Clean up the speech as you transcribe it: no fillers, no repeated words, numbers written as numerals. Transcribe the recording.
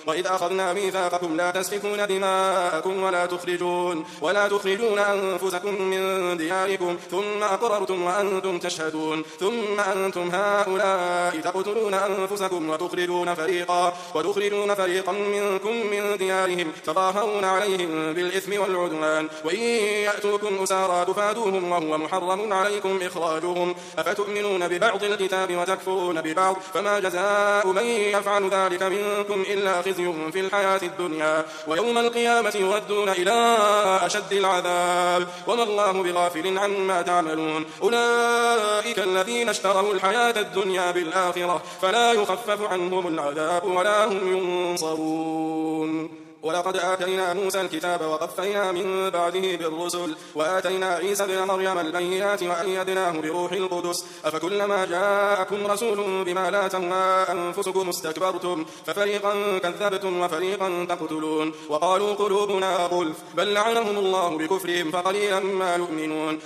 وإذ أخذنا ميثاقكم لا تسفكون دماءكم ولا تخرجون أنفسكم من دياركم ثم أقررتم وأنتم تشهدون ثم أنتم هؤلاء تقتلون أنفسكم وتخرجون فريقا منكم من ديارهم تظاهرون عليهم بالإثم والعدوان وإن يأتوكم أسارى تفادوهم وهو محرم عليكم إخراجهم أفتؤمنون ببعض الكتاب وتكفرون ببعض فما جزاء من يفعل ذلك منكم إلا خزي في الحياة الدنيا ويوم القيامة يردون إلى أشد العذاب وما الله بغافل عما تعملون أولئك الذين اشتروا الحياة الدنيا بالآخرة فلا يخفف عنهم العذاب ولا هم ينصرون. ولقد آتينا موسى الكتاب وقفينا من بعده بالرسل وآتينا عيسى بن مريم البينات وأيدناه بروح القدس أفكلما جاءكم رسول بما لا تهوى أنفسكم استكبرتم ففريقا كذبتم وفريقا تقتلون وقالوا قلوبنا غلف بل لعنهم الله بكفرهم فقليلا ما يؤمنون